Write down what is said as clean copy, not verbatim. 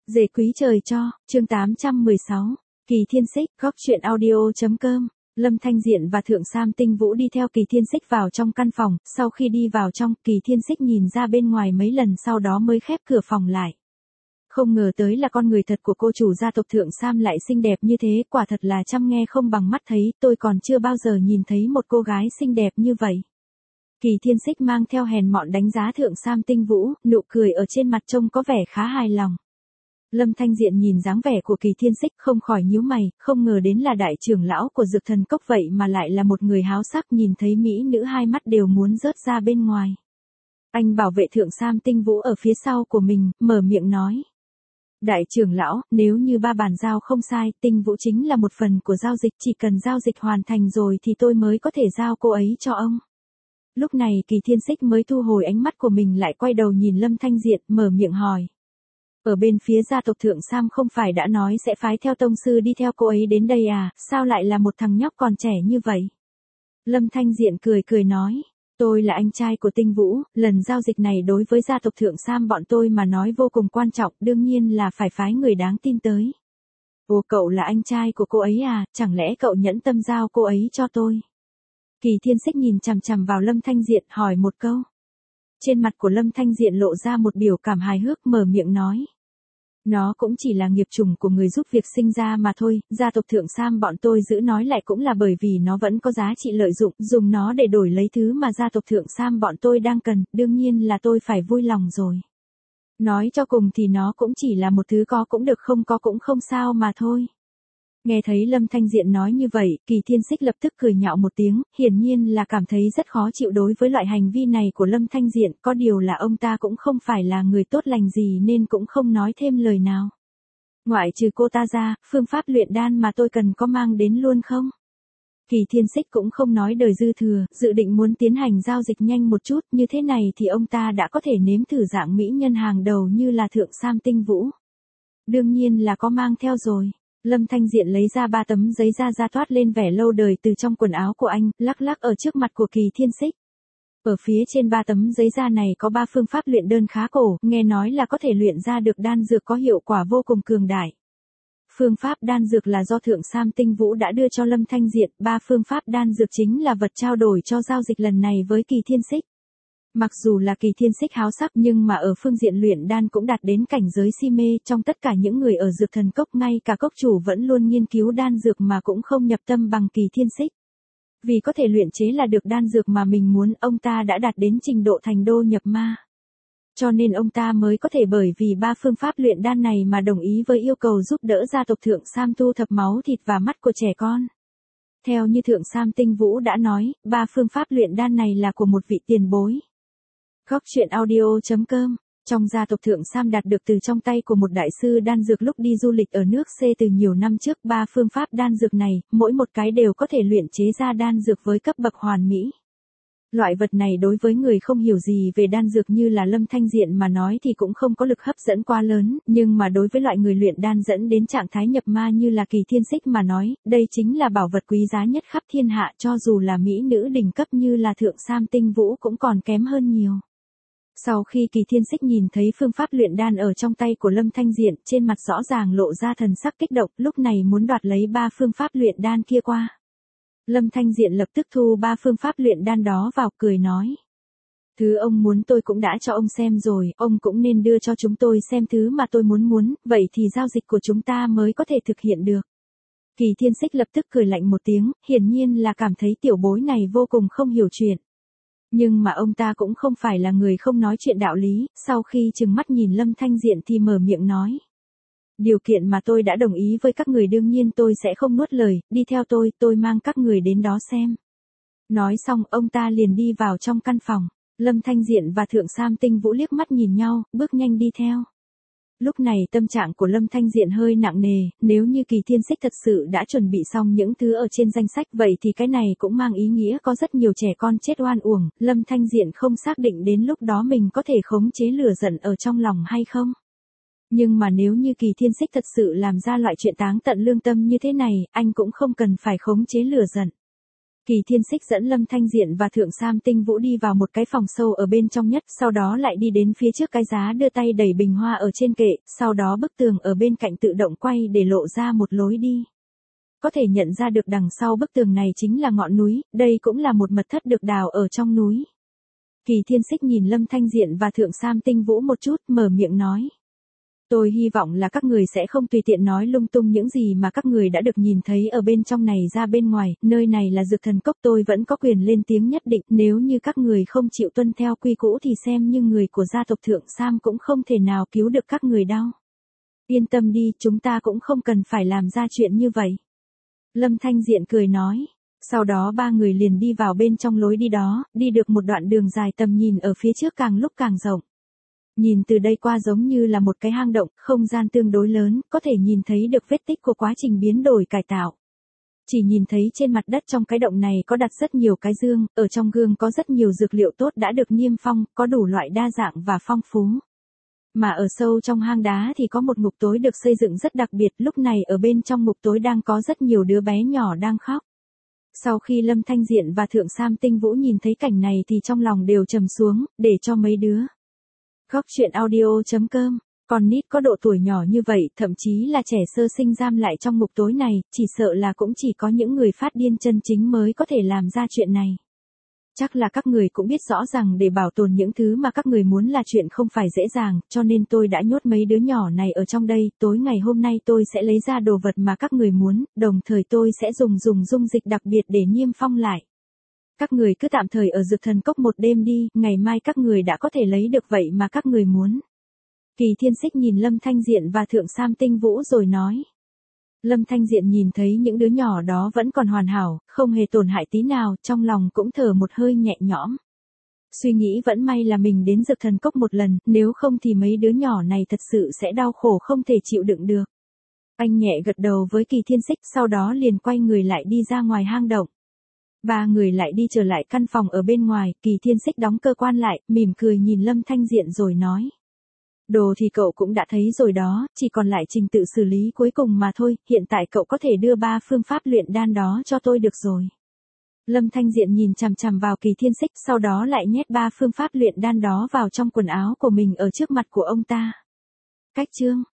Dề quý trời cho, chương 816, Kỳ Thiên Xích, góc truyện audio.com. Lâm Thanh Diện và Thượng Sam Tinh Vũ đi theo Kỳ Thiên Xích vào trong căn phòng, sau khi đi vào trong, Kỳ Thiên Xích nhìn ra bên ngoài mấy lần sau đó mới khép cửa phòng lại. Không ngờ tới là con người thật của cô chủ gia tộc Thượng Sam lại xinh đẹp như thế, quả thật là chăm nghe không bằng mắt thấy, tôi còn chưa bao giờ nhìn thấy một cô gái xinh đẹp như vậy. Kỳ Thiên Xích mang theo hèn mọn đánh giá Thượng Sam Tinh Vũ, nụ cười ở trên mặt trông có vẻ khá hài lòng. Lâm Thanh Diện nhìn dáng vẻ của Kỳ Thiên Xích không khỏi nhíu mày, không ngờ đến là đại trưởng lão của Dược Thần Cốc vậy mà lại là một người háo sắc, nhìn thấy mỹ nữ hai mắt đều muốn rớt ra bên ngoài. Anh bảo vệ Thượng Sam Tinh Vũ ở phía sau của mình, mở miệng nói. Đại trưởng lão, nếu như ba bàn giao không sai, Tinh Vũ chính là một phần của giao dịch, chỉ cần giao dịch hoàn thành rồi thì tôi mới có thể giao cô ấy cho ông. Lúc này Kỳ Thiên Xích mới thu hồi ánh mắt của mình lại quay đầu nhìn Lâm Thanh Diện, mở miệng hỏi. Ở bên phía gia tộc Thượng Sam không phải đã nói sẽ phái theo tông sư đi theo cô ấy đến đây à, sao lại là một thằng nhóc còn trẻ như vậy? Lâm Thanh Diện cười cười nói, tôi là anh trai của Tinh Vũ, lần giao dịch này đối với gia tộc Thượng Sam bọn tôi mà nói vô cùng quan trọng, đương nhiên là phải phái người đáng tin tới. Ồ, cậu là anh trai của cô ấy à, chẳng lẽ cậu nhẫn tâm giao cô ấy cho tôi? Kỳ Thiên Xích nhìn chằm chằm vào Lâm Thanh Diện hỏi một câu. Trên mặt của Lâm Thanh Diện lộ ra một biểu cảm hài hước, mở miệng nói. Nó cũng chỉ là nghiệp chủng của người giúp việc sinh ra mà thôi, gia tộc Thượng Sam bọn tôi giữ nói lại cũng là bởi vì nó vẫn có giá trị lợi dụng, dùng nó để đổi lấy thứ mà gia tộc Thượng Sam bọn tôi đang cần, đương nhiên là tôi phải vui lòng rồi. Nói cho cùng thì nó cũng chỉ là một thứ có cũng được không có cũng không sao mà thôi. Nghe thấy Lâm Thanh Diện nói như vậy, Kỳ Thiên Xích lập tức cười nhạo một tiếng, hiển nhiên là cảm thấy rất khó chịu đối với loại hành vi này của Lâm Thanh Diện, có điều là ông ta cũng không phải là người tốt lành gì nên cũng không nói thêm lời nào. Ngoại trừ cô ta ra, phương pháp luyện đan mà tôi cần có mang đến luôn không? Kỳ Thiên Xích cũng không nói đời dư thừa, dự định muốn tiến hành giao dịch nhanh một chút, như thế này thì ông ta đã có thể nếm thử dạng mỹ nhân hàng đầu như là Thượng Sam Tinh Vũ. Đương nhiên là có mang theo rồi. Lâm Thanh Diện lấy ra 3 tấm giấy ra toát lên vẻ lâu đời từ trong quần áo của anh, lắc lắc ở trước mặt của Kỳ Thiên Xích. Ở phía trên 3 tấm giấy da này có 3 phương pháp luyện đơn khá cổ, nghe nói là có thể luyện ra được đan dược có hiệu quả vô cùng cường đại. Phương pháp đan dược là do Thượng Sam Tinh Vũ đã đưa cho Lâm Thanh Diện, 3 phương pháp đan dược chính là vật trao đổi cho giao dịch lần này với Kỳ Thiên Xích. Mặc dù là Kỳ Thiên Xích háo sắc nhưng mà ở phương diện luyện đan cũng đạt đến cảnh giới si mê, trong tất cả những người ở Dược Thần Cốc ngay cả cốc chủ vẫn luôn nghiên cứu đan dược mà cũng không nhập tâm bằng Kỳ Thiên Xích. Vì có thể luyện chế là được đan dược mà mình muốn, ông ta đã đạt đến trình độ thành đô nhập ma. Cho nên ông ta mới có thể bởi vì 3 phương pháp luyện đan này mà đồng ý với yêu cầu giúp đỡ gia tộc Thượng Sam thu thập máu thịt và mắt của trẻ con. Theo như Thượng Sam Tinh Vũ đã nói, 3 phương pháp luyện đan này là của một vị tiền bối. Góc truyện audio.com. Trong gia tộc Thượng Sam đạt được từ trong tay của một đại sư đan dược lúc đi du lịch ở nước C từ nhiều năm trước, 3 phương pháp đan dược này, mỗi một cái đều có thể luyện chế ra đan dược với cấp bậc hoàn mỹ. Loại vật này đối với người không hiểu gì về đan dược như là Lâm Thanh Diện mà nói thì cũng không có lực hấp dẫn quá lớn, nhưng mà đối với loại người luyện đan dẫn đến trạng thái nhập ma như là Kỳ Thiên Xích mà nói, đây chính là bảo vật quý giá nhất khắp thiên hạ, cho dù là mỹ nữ đỉnh cấp như là Thượng Sam Tinh Vũ cũng còn kém hơn nhiều. Sau khi Kỳ Thiên Xích nhìn thấy phương pháp luyện đan ở trong tay của Lâm Thanh Diện, trên mặt rõ ràng lộ ra thần sắc kích động, lúc này muốn đoạt lấy 3 phương pháp luyện đan kia qua. Lâm Thanh Diện lập tức thu 3 phương pháp luyện đan đó vào, cười nói. Thứ ông muốn tôi cũng đã cho ông xem rồi, ông cũng nên đưa cho chúng tôi xem thứ mà tôi muốn, vậy thì giao dịch của chúng ta mới có thể thực hiện được. Kỳ Thiên Xích lập tức cười lạnh một tiếng, hiển nhiên là cảm thấy tiểu bối này vô cùng không hiểu chuyện. Nhưng mà ông ta cũng không phải là người không nói chuyện đạo lý, sau khi trừng mắt nhìn Lâm Thanh Diện thì mở miệng nói. Điều kiện mà tôi đã đồng ý với các người đương nhiên tôi sẽ không nuốt lời, đi theo tôi mang các người đến đó xem. Nói xong ông ta liền đi vào trong căn phòng, Lâm Thanh Diện và Thượng Sam Tinh Vũ liếc mắt nhìn nhau, bước nhanh đi theo. Lúc này tâm trạng của Lâm Thanh Diện hơi nặng nề, nếu như Kỳ Thiên Xích thật sự đã chuẩn bị xong những thứ ở trên danh sách vậy thì cái này cũng mang ý nghĩa có rất nhiều trẻ con chết oan uổng, Lâm Thanh Diện không xác định đến lúc đó mình có thể khống chế lửa giận ở trong lòng hay không. Nhưng mà nếu như Kỳ Thiên Xích thật sự làm ra loại chuyện táng tận lương tâm như thế này, anh cũng không cần phải khống chế lửa giận. Kỳ Thiên Xích dẫn Lâm Thanh Diện và Thượng Sam Tinh Vũ đi vào một cái phòng sâu ở bên trong nhất, sau đó lại đi đến phía trước cái giá đưa tay đẩy bình hoa ở trên kệ, sau đó bức tường ở bên cạnh tự động quay để lộ ra một lối đi. Có thể nhận ra được đằng sau bức tường này chính là ngọn núi, đây cũng là một mật thất được đào ở trong núi. Kỳ Thiên Xích nhìn Lâm Thanh Diện và Thượng Sam Tinh Vũ một chút, mở miệng nói. Tôi hy vọng là các người sẽ không tùy tiện nói lung tung những gì mà các người đã được nhìn thấy ở bên trong này ra bên ngoài, nơi này là Dược Thần Cốc, tôi vẫn có quyền lên tiếng nhất định, nếu như các người không chịu tuân theo quy cũ thì xem như người của gia tộc Thượng Sam cũng không thể nào cứu được các người đâu. Yên tâm đi, chúng ta cũng không cần phải làm ra chuyện như vậy. Lâm Thanh Diện cười nói. Sau đó ba người liền đi vào bên trong lối đi đó, đi được một đoạn đường dài, tầm nhìn ở phía trước càng lúc càng rộng. Nhìn từ đây qua giống như là một cái hang động, không gian tương đối lớn, có thể nhìn thấy được vết tích của quá trình biến đổi cải tạo. Chỉ nhìn thấy trên mặt đất trong cái động này có đặt rất nhiều cái gương, ở trong gương có rất nhiều dược liệu tốt đã được niêm phong, có đủ loại đa dạng và phong phú. Mà ở sâu trong hang đá thì có một ngục tối được xây dựng rất đặc biệt, lúc này ở bên trong ngục tối đang có rất nhiều đứa bé nhỏ đang khóc. Sau khi Lâm Thanh Diện và Thượng Sam Tinh Vũ nhìn thấy cảnh này thì trong lòng đều trầm xuống, để cho mấy đứa. Góc chuyện audio.com, còn nít có độ tuổi nhỏ như vậy, thậm chí là trẻ sơ sinh giam lại trong ngục tối này, chỉ sợ là cũng chỉ có những người phát điên chân chính mới có thể làm ra chuyện này. Chắc là các người cũng biết rõ rằng để bảo tồn những thứ mà các người muốn là chuyện không phải dễ dàng, cho nên tôi đã nhốt mấy đứa nhỏ này ở trong đây, tối ngày hôm nay tôi sẽ lấy ra đồ vật mà các người muốn, đồng thời tôi sẽ dùng dung dịch đặc biệt để niêm phong lại. Các người cứ tạm thời ở Dược Thần Cốc một đêm đi, ngày mai các người đã có thể lấy được vậy mà các người muốn. Kỳ Thiên Xích nhìn Lâm Thanh Diện và Thượng Sam Tinh Vũ rồi nói. Lâm Thanh Diện nhìn thấy những đứa nhỏ đó vẫn còn hoàn hảo, không hề tổn hại tí nào, trong lòng cũng thở một hơi nhẹ nhõm. Suy nghĩ vẫn may là mình đến Dược Thần Cốc một lần, nếu không thì mấy đứa nhỏ này thật sự sẽ đau khổ không thể chịu đựng được. Anh nhẹ gật đầu với Kỳ Thiên Xích, sau đó liền quay người lại đi ra ngoài hang động. Ba người lại đi trở lại căn phòng ở bên ngoài, Kỳ Thiên Xích đóng cơ quan lại, mỉm cười nhìn Lâm Thanh Diện rồi nói. Đồ thì cậu cũng đã thấy rồi đó, chỉ còn lại trình tự xử lý cuối cùng mà thôi, hiện tại cậu có thể đưa 3 phương pháp luyện đan đó cho tôi được rồi. Lâm Thanh Diện nhìn chằm chằm vào Kỳ Thiên Xích, sau đó lại nhét 3 phương pháp luyện đan đó vào trong quần áo của mình ở trước mặt của ông ta. Cách chương